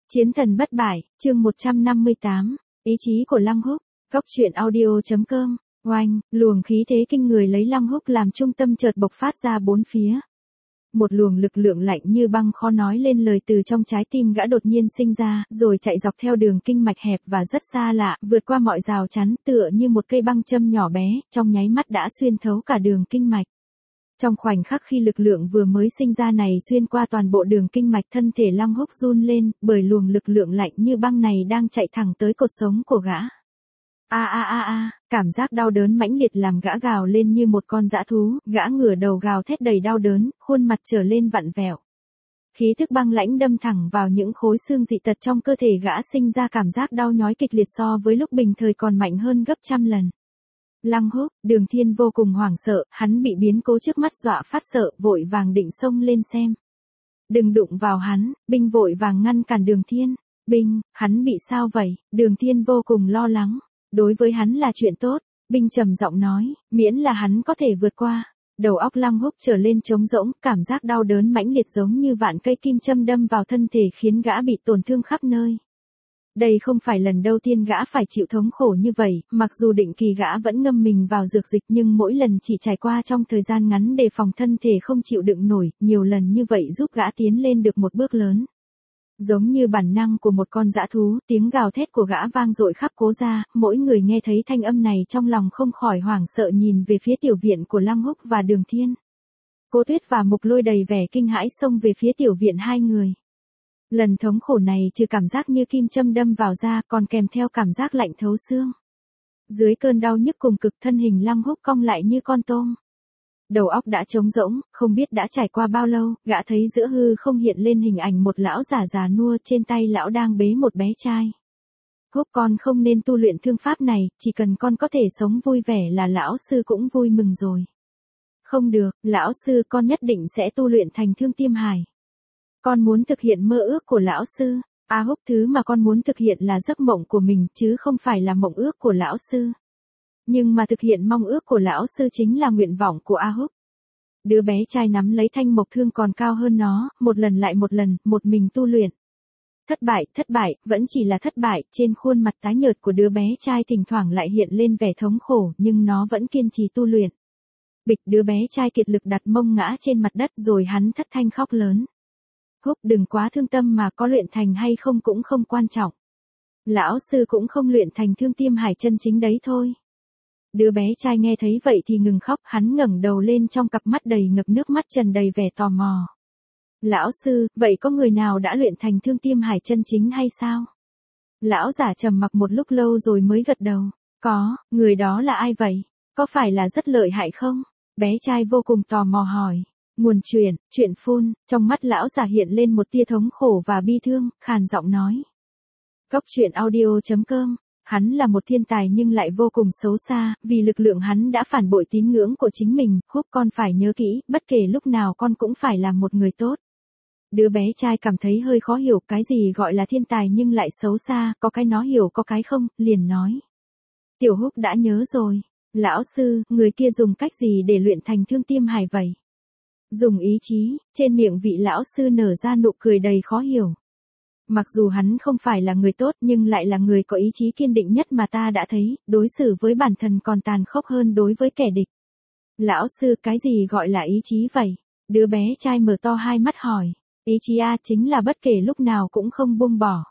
Chiến thần bất bại, chương 158, ý chí của Lăng Húc, góc truyện audio.com, oanh, luồng khí thế kinh người lấy Lăng Húc làm trung tâm chợt bộc phát ra bốn phía. Một luồng lực lượng lạnh như băng khó nói lên lời từ trong trái tim gã đột nhiên sinh ra, rồi chạy dọc theo đường kinh mạch hẹp và rất xa lạ, vượt qua mọi rào chắn tựa như một cây băng châm nhỏ bé, trong nháy mắt đã xuyên thấu cả đường kinh mạch. Trong khoảnh khắc khi lực lượng vừa mới sinh ra này xuyên qua toàn bộ đường kinh mạch, thân thể Lăng Húc run lên, bởi luồng lực lượng lạnh như băng này đang chạy thẳng tới cột sống của gã. Cảm giác đau đớn mãnh liệt làm gã gào lên như một con dã thú, gã ngửa đầu gào thét đầy đau đớn, khuôn mặt trở lên vặn vẹo. Khí thức băng lãnh đâm thẳng vào những khối xương dị tật trong cơ thể gã, sinh ra cảm giác đau nhói kịch liệt so với lúc bình thời còn mạnh hơn gấp trăm lần. Lăng Húc, Đường Thiên vô cùng hoảng sợ, hắn bị biến cố trước mắt dọa phát sợ, vội vàng định xông lên xem. Đừng đụng vào hắn, Binh vội vàng ngăn cản Đường Thiên. Binh, hắn bị sao vậy? Đường Thiên vô cùng lo lắng. Đối với hắn là chuyện tốt, Binh trầm giọng nói, miễn là hắn có thể vượt qua. Đầu óc Lăng Húc trở lên trống rỗng, cảm giác đau đớn mãnh liệt giống như vạn cây kim châm đâm vào thân thể khiến gã bị tổn thương khắp nơi. Đây không phải lần đầu tiên gã phải chịu thống khổ như vậy, mặc dù định kỳ gã vẫn ngâm mình vào dược dịch nhưng mỗi lần chỉ trải qua trong thời gian ngắn đề phòng thân thể không chịu đựng nổi, nhiều lần như vậy giúp gã tiến lên được một bước lớn. Giống như bản năng của một con dã thú, tiếng gào thét của gã vang dội khắp cố gia, mỗi người nghe thấy thanh âm này trong lòng không khỏi hoảng sợ nhìn về phía tiểu viện của Lăng Húc và Đường Thiên. Cô Tuyết và Mục Lôi đầy vẻ kinh hãi xông về phía tiểu viện hai người. Lần thống khổ này trừ cảm giác như kim châm đâm vào da còn kèm theo cảm giác lạnh thấu xương. Dưới cơn đau nhức cùng cực, thân hình Lăng Húc cong lại như con tôm. Đầu óc đã trống rỗng, không biết đã trải qua bao lâu, gã thấy giữa hư không hiện lên hình ảnh một lão già già nua, trên tay lão đang bế một bé trai. Húc, con không nên tu luyện thương pháp này, chỉ cần con có thể sống vui vẻ là lão sư cũng vui mừng rồi. Không được, lão sư, con nhất định sẽ tu luyện thành Thương Tiêm Hải. Con muốn thực hiện mơ ước của lão sư. Húc, thứ mà con muốn thực hiện là giấc mộng của mình chứ không phải là mộng ước của lão sư. Nhưng mà thực hiện mong ước của lão sư chính là nguyện vọng của Húc. Đứa bé trai nắm lấy thanh mộc thương còn cao hơn nó, một lần lại một lần, một mình tu luyện. Thất bại, vẫn chỉ là thất bại, trên khuôn mặt tái nhợt của đứa bé trai thỉnh thoảng lại hiện lên vẻ thống khổ, nhưng nó vẫn kiên trì tu luyện. Bịch, đứa bé trai kiệt lực đặt mông ngã trên mặt đất rồi hắn thất thanh khóc lớn. Húc, đừng quá thương tâm, mà có luyện thành hay không cũng không quan trọng. Lão sư cũng không luyện thành Thương Tiêm Hải chân chính đấy thôi. Đứa bé trai nghe thấy vậy thì ngừng khóc, hắn ngẩng đầu lên, trong cặp mắt đầy ngập nước mắt tràn đầy vẻ tò mò. Lão sư, vậy có người nào đã luyện thành Thương Tiêm Hải chân chính hay sao? Lão giả trầm mặc một lúc lâu rồi mới gật đầu. Có, người đó là ai vậy? Có phải là rất lợi hại không? Bé trai vô cùng tò mò hỏi. Nguồn chuyện phun, trong mắt lão giả hiện lên một tia thống khổ và bi thương, khàn giọng nói. Góc truyện audio.com, hắn là một thiên tài nhưng lại vô cùng xấu xa, vì lực lượng hắn đã phản bội tín ngưỡng của chính mình. Húc, con phải nhớ kỹ, bất kể lúc nào con cũng phải là một người tốt. Đứa bé trai cảm thấy hơi khó hiểu, cái gì gọi là thiên tài nhưng lại xấu xa, có cái nó hiểu có cái không, liền nói. Tiểu Húc đã nhớ rồi. Lão sư, người kia dùng cách gì để luyện thành Thương Tiêm Hải vậy? Dùng ý chí. Trên miệng vị lão sư nở ra nụ cười đầy khó hiểu. Mặc dù hắn không phải là người tốt nhưng lại là người có ý chí kiên định nhất mà ta đã thấy, đối xử với bản thân còn tàn khốc hơn đối với kẻ địch. Lão sư, cái gì gọi là ý chí vậy? Đứa bé trai mở to hai mắt hỏi. Ý chí chính là bất kể lúc nào cũng không buông bỏ.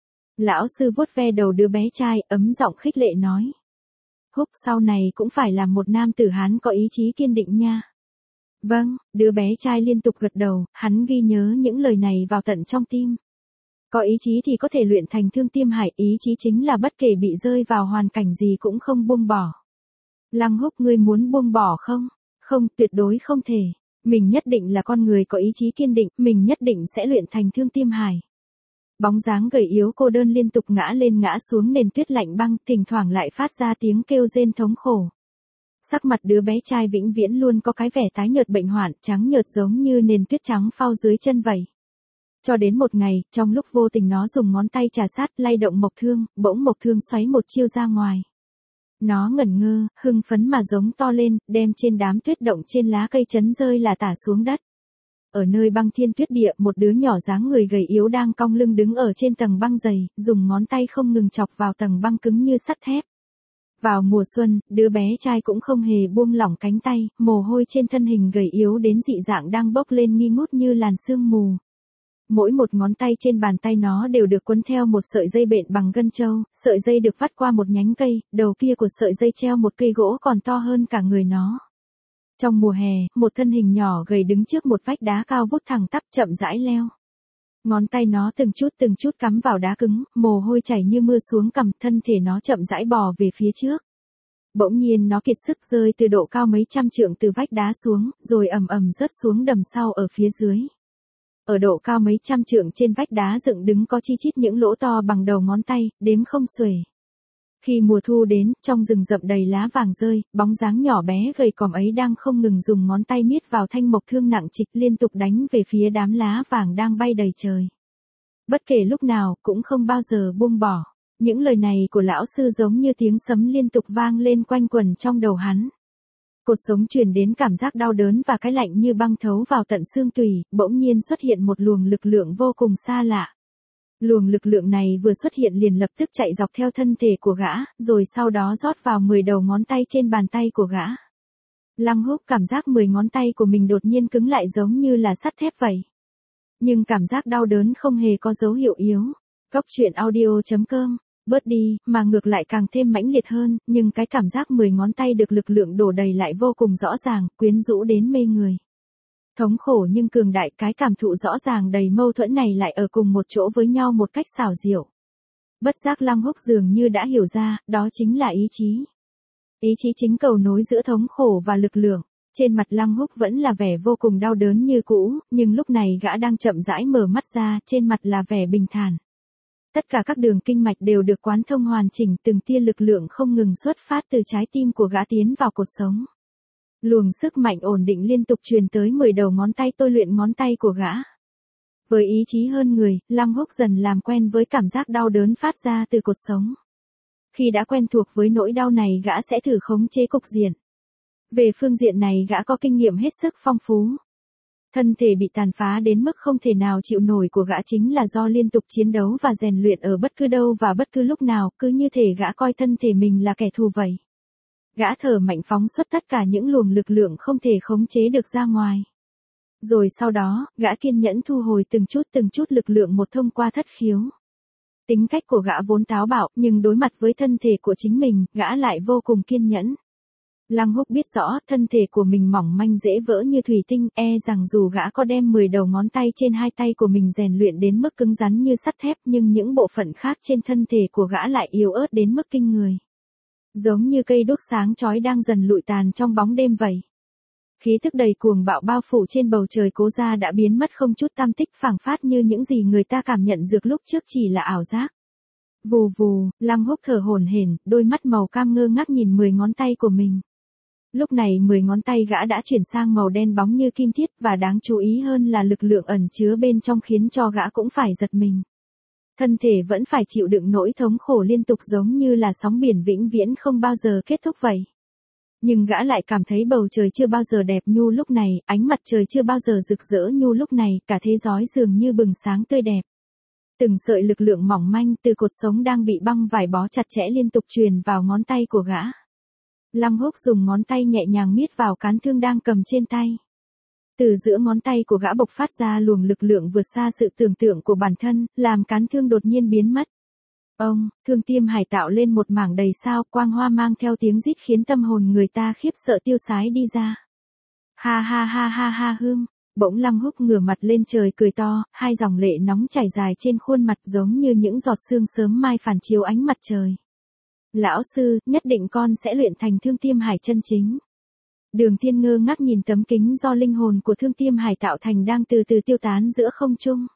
Lão sư vuốt ve đầu đứa bé trai, ấm giọng khích lệ nói. Húc, sau này cũng phải là một nam tử Hán có ý chí kiên định nha. Vâng, đứa bé trai liên tục gật đầu, hắn ghi nhớ những lời này vào tận trong tim. Có ý chí thì có thể luyện thành Thương Tiêm Hải, ý chí chính là bất kể bị rơi vào hoàn cảnh gì cũng không buông bỏ. Lăng Húc, ngươi muốn buông bỏ không? Không, tuyệt đối không thể. Mình nhất định là con người có ý chí kiên định, mình nhất định sẽ luyện thành Thương Tiêm Hải. Bóng dáng gầy yếu cô đơn liên tục ngã lên ngã xuống nền tuyết lạnh băng, thỉnh thoảng lại phát ra tiếng kêu rên thống khổ. Sắc mặt đứa bé trai vĩnh viễn luôn có cái vẻ tái nhợt bệnh hoạn, trắng nhợt giống như nền tuyết trắng phao dưới chân vậy. Cho đến một ngày, trong lúc vô tình nó dùng ngón tay trà sát lay động mộc thương, bỗng mộc thương xoáy một chiêu ra ngoài. Nó ngẩn ngơ, hưng phấn mà giống to lên, đem trên đám tuyết động trên lá cây chấn rơi là tả xuống đất. Ở nơi băng thiên tuyết địa, một đứa nhỏ dáng người gầy yếu đang cong lưng đứng ở trên tầng băng dày, dùng ngón tay không ngừng chọc vào tầng băng cứng như sắt thép. Vào mùa xuân, đứa bé trai cũng không hề buông lỏng cánh tay, mồ hôi trên thân hình gầy yếu đến dị dạng đang bốc lên nghi ngút như làn sương mù. Mỗi một ngón tay trên bàn tay nó đều được quấn theo một sợi dây bện bằng gân trâu, sợi dây được vắt qua một nhánh cây, đầu kia của sợi dây treo một cây gỗ còn to hơn cả người nó. Trong mùa hè, một thân hình nhỏ gầy đứng trước một vách đá cao vút thẳng tắp chậm rãi leo. Ngón tay nó từng chút cắm vào đá cứng, mồ hôi chảy như mưa xuống cằm, thân thể nó chậm rãi bò về phía trước. Bỗng nhiên nó kiệt sức rơi từ độ cao mấy trăm trượng từ vách đá xuống, rồi ầm ầm rớt xuống đầm sau ở phía dưới. Ở độ cao mấy trăm trượng trên vách đá dựng đứng có chi chít những lỗ to bằng đầu ngón tay, đếm không xuể. Khi mùa thu đến, trong rừng rậm đầy lá vàng rơi, bóng dáng nhỏ bé gầy còm ấy đang không ngừng dùng ngón tay miết vào thanh mộc thương nặng trịch liên tục đánh về phía đám lá vàng đang bay đầy trời. Bất kể lúc nào, cũng không bao giờ buông bỏ. Những lời này của lão sư giống như tiếng sấm liên tục vang lên quanh quẩn trong đầu hắn. Cột sống truyền đến cảm giác đau đớn và cái lạnh như băng thấu vào tận xương tủy, bỗng nhiên xuất hiện một luồng lực lượng vô cùng xa lạ. Luồng lực lượng này vừa xuất hiện liền lập tức chạy dọc theo thân thể của gã, rồi sau đó rót vào 10 đầu ngón tay trên bàn tay của gã. Lăng Húc cảm giác 10 ngón tay của mình đột nhiên cứng lại giống như là sắt thép vậy. Nhưng cảm giác đau đớn không hề có dấu hiệu yếu. Cốc truyện audio.com, bớt đi, mà ngược lại càng thêm mãnh liệt hơn, nhưng cái cảm giác 10 ngón tay được lực lượng đổ đầy lại vô cùng rõ ràng, quyến rũ đến mê người. Thống khổ nhưng cường đại, cái cảm thụ rõ ràng đầy mâu thuẫn này lại ở cùng một chỗ với nhau một cách xảo diệu. Bất giác Lăng Húc dường như đã hiểu ra, đó chính là ý chí. Ý chí chính cầu nối giữa thống khổ và lực lượng. Trên mặt Lăng Húc vẫn là vẻ vô cùng đau đớn như cũ, nhưng lúc này gã đang chậm rãi mở mắt ra, trên mặt là vẻ bình thản. Tất cả các đường kinh mạch đều được quán thông hoàn chỉnh, từng tia lực lượng không ngừng xuất phát từ trái tim của gã tiến vào cột sống. Luồng sức mạnh ổn định liên tục truyền tới 10 đầu ngón tay tôi luyện ngón tay của gã. Với ý chí hơn người, Lăng Húc dần làm quen với cảm giác đau đớn phát ra từ cột sống. Khi đã quen thuộc với nỗi đau này gã sẽ thử khống chế cục diện. Về phương diện này gã có kinh nghiệm hết sức phong phú. Thân thể bị tàn phá đến mức không thể nào chịu nổi của gã chính là do liên tục chiến đấu và rèn luyện ở bất cứ đâu và bất cứ lúc nào, cứ như thể gã coi thân thể mình là kẻ thù vậy. Gã thở mạnh phóng xuất tất cả những luồng lực lượng không thể khống chế được ra ngoài. Rồi sau đó, gã kiên nhẫn thu hồi từng chút lực lượng một thông qua thất khiếu. Tính cách của gã vốn táo bạo, nhưng đối mặt với thân thể của chính mình, gã lại vô cùng kiên nhẫn. Lăng Húc biết rõ, thân thể của mình mỏng manh dễ vỡ như thủy tinh, rằng dù gã có đem 10 đầu ngón tay trên hai tay của mình rèn luyện đến mức cứng rắn như sắt thép, nhưng những bộ phận khác trên thân thể của gã lại yếu ớt đến mức kinh người. Giống như cây đuốc sáng chói đang dần lụi tàn trong bóng đêm vậy. Khí thức đầy cuồng bạo bao phủ trên bầu trời Cố Gia đã biến mất không chút tăm tích, phảng phất như những gì người ta cảm nhận được lúc trước chỉ là ảo giác. Vù vù, Lăng Húc thở hổn hển, đôi mắt màu cam ngơ ngác nhìn 10 ngón tay của mình. Lúc này 10 ngón tay gã đã chuyển sang màu đen bóng như kim thiết, và đáng chú ý hơn là lực lượng ẩn chứa bên trong khiến cho gã cũng phải giật mình. Thân thể vẫn phải chịu đựng nỗi thống khổ liên tục giống như là sóng biển vĩnh viễn không bao giờ kết thúc vậy. Nhưng gã lại cảm thấy bầu trời chưa bao giờ đẹp nhu lúc này, ánh mặt trời chưa bao giờ rực rỡ nhu lúc này, cả thế giới dường như bừng sáng tươi đẹp. Từng sợi lực lượng mỏng manh từ cột sống đang bị băng vải bó chặt chẽ liên tục truyền vào ngón tay của gã. Lăng Húc dùng ngón tay nhẹ nhàng miết vào cán thương đang cầm trên tay. Từ giữa ngón tay của gã bộc phát ra luồng lực lượng vượt xa sự tưởng tượng của bản thân, làm cán thương đột nhiên biến mất. Thương Tiêm Hải tạo lên một mảng đầy sao, quang hoa mang theo tiếng rít khiến tâm hồn người ta khiếp sợ tiêu sái đi ra. Ha ha ha ha ha hương. Bỗng Lăng Húc ngửa mặt lên trời cười to, hai dòng lệ nóng chảy dài trên khuôn mặt giống như những giọt sương sớm mai phản chiếu ánh mặt trời. Lão sư, nhất định con sẽ luyện thành Thương Tiêm Hải chân chính. Đường Thiên ngơ ngác nhìn tấm kính do linh hồn của Thương Tiêm Hải tạo thành đang từ từ tiêu tán giữa không trung.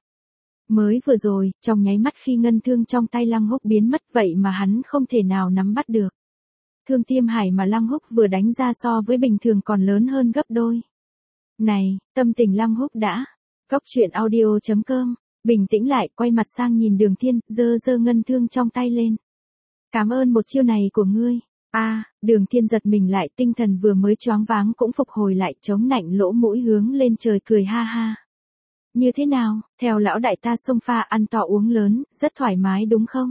Mới vừa rồi, trong nháy mắt khi ngân thương trong tay Lăng Húc biến mất vậy mà hắn không thể nào nắm bắt được. Thương Tiêm Hải mà Lăng Húc vừa đánh ra so với bình thường còn lớn hơn gấp đôi. Này, tâm tình Lăng Húc đã. Cốc truyện audio.com, bình tĩnh lại, quay mặt sang nhìn Đường Thiên, giơ ngân thương trong tay lên. Cảm ơn một chiêu này của ngươi. Đường Thiên giật mình lại, tinh thần vừa mới choáng váng cũng phục hồi lại, chống nạnh lỗ mũi hướng lên trời cười ha ha. Như thế nào, theo lão đại ta xông pha ăn to uống lớn, rất thoải mái đúng không?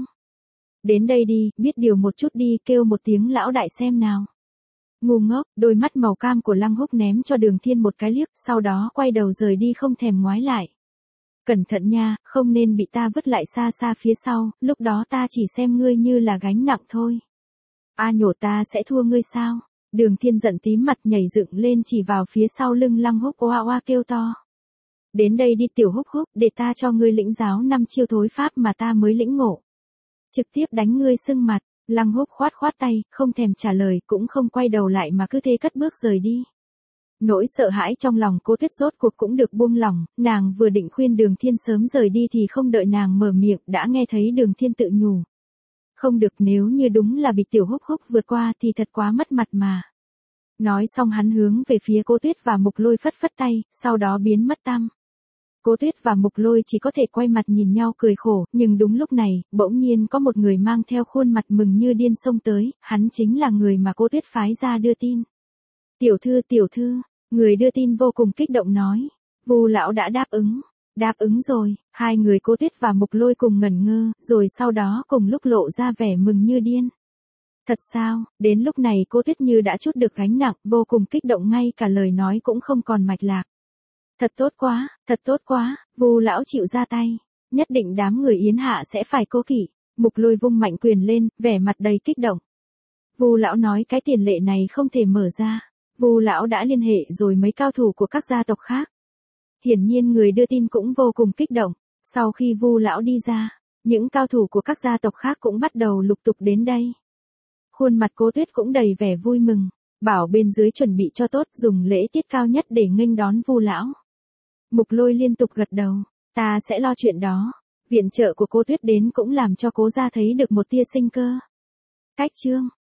Đến đây đi, biết điều một chút đi, kêu một tiếng lão đại xem nào. Ngu ngốc, đôi mắt màu cam của Lăng Húc ném cho Đường Thiên một cái liếc, sau đó quay đầu rời đi không thèm ngoái lại. Cẩn thận nha, không nên bị ta vứt lại xa xa phía sau, lúc đó ta chỉ xem ngươi như là gánh nặng thôi. A nhổ ta sẽ thua ngươi sao? Đường Thiên giận tím mặt nhảy dựng lên chỉ vào phía sau lưng Lăng Húc oa oa kêu to. Đến đây đi tiểu Húc Húc, để ta cho ngươi lĩnh giáo 5 chiêu thối pháp mà ta mới lĩnh ngộ. Trực tiếp đánh ngươi sưng mặt, Lăng Húc khoát khoát tay, không thèm trả lời cũng không quay đầu lại mà cứ thế cất bước rời đi. Nỗi sợ hãi trong lòng Cố Tuyết rốt cuộc cũng được buông lỏng, nàng vừa định khuyên Đường Thiên sớm rời đi thì không đợi nàng mở miệng đã nghe thấy Đường Thiên tự nhủ. Không được, nếu như đúng là bị tiểu Húc Húc vượt qua thì thật quá mất mặt mà. Nói xong hắn hướng về phía Cố Tuyết và Mục Lôi phất phất tay, sau đó biến mất tăm. Cố Tuyết và Mục Lôi chỉ có thể quay mặt nhìn nhau cười khổ, nhưng đúng lúc này, bỗng nhiên có một người mang theo khuôn mặt mừng như điên xông tới, hắn chính là người mà Cố Tuyết phái ra đưa tin. Tiểu thư, người đưa tin vô cùng kích động nói, Vu lão đã đáp ứng rồi, hai người Cố Tuyết và Mục Lôi cùng ngẩn ngơ, rồi sau đó cùng lúc lộ ra vẻ mừng như điên. Thật sao, đến lúc này Cố Tuyết như đã trút được gánh nặng, vô cùng kích động ngay cả lời nói cũng không còn mạch lạc. Thật tốt quá, Vu lão chịu ra tay, nhất định đám người Yến Hạ sẽ phải cố kỵ. Mục Lôi vung mạnh quyền lên, vẻ mặt đầy kích động. Vu lão nói cái tiền lệ này không thể mở ra. Vu lão đã liên hệ rồi mấy cao thủ của các gia tộc khác. Hiển nhiên người đưa tin cũng vô cùng kích động, sau khi Vu lão đi ra, những cao thủ của các gia tộc khác cũng bắt đầu lục tục đến đây. Khuôn mặt Cố Tuyết cũng đầy vẻ vui mừng, bảo bên dưới chuẩn bị cho tốt, dùng lễ tiết cao nhất để nghênh đón Vu lão. Mục Lôi liên tục gật đầu, ta sẽ lo chuyện đó. Viện trợ của Cố Tuyết đến cũng làm cho Cố gia thấy được một tia sinh cơ. Cách chương